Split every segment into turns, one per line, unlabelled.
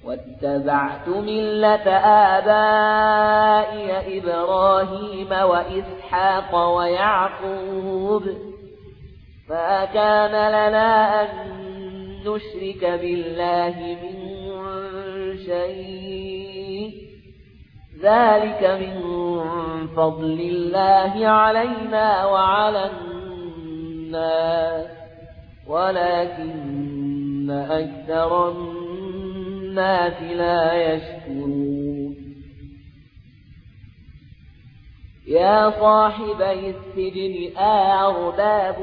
واتبعت ملة آبائي إبراهيم وإسحاق ويعقوب ما كان لنا أن نشرك بالله من شيء ذلك من فضل الله علينا وعلى الناس ولكن أكثر الناس لا يشكرون يا صاحبي السجن أأرباب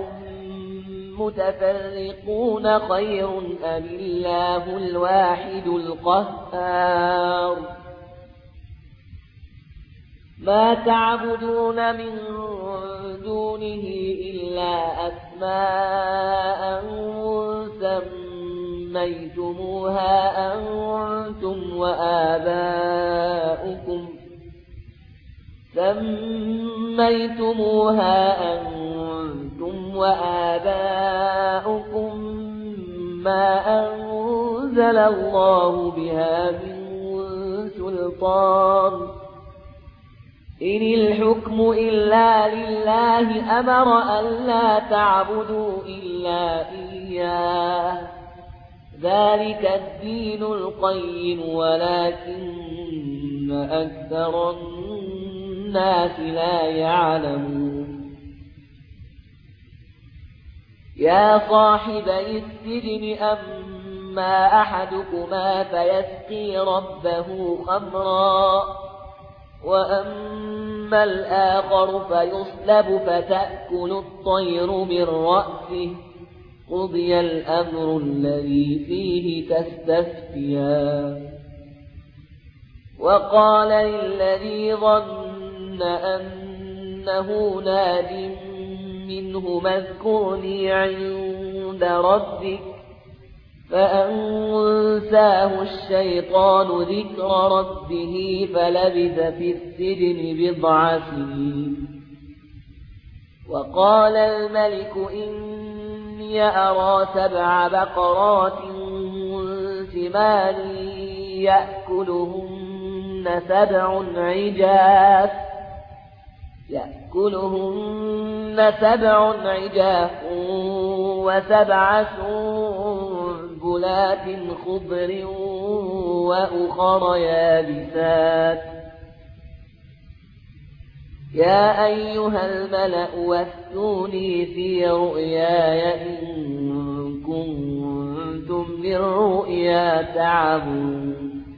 متفرقون خير أم الله الواحد القهار ما تعبدون من دونه إلا أسماء سميتموها أنتم وآباؤكم ما أنزل الله بها من سلطان إن الحكم إلا لله أمر ألا تعبدوا إلا إياه ذلك الدين القيم ولكن أكثر الناس لا يعلمون يا صاحبي السجن أما أحدكما فيسقي ربه خمرا وأما الآخر فيصلب فتأكل الطير من رأسه قضي الأمر الذي فيه تستفتيان وقال للذي ظن أنه ناج منه اذكرني عند ربك فأنساه الشيطان ذكر ربه فلبث في السجن بضع سنين وقال الملك إني أرى 7 بقرات سمان يأكلهن 7 عجاف و7 سنبلات خضر وأخر يابسات يا أيها الملأ وافتوني في رؤياي إن كنتم للرؤيا تعبرون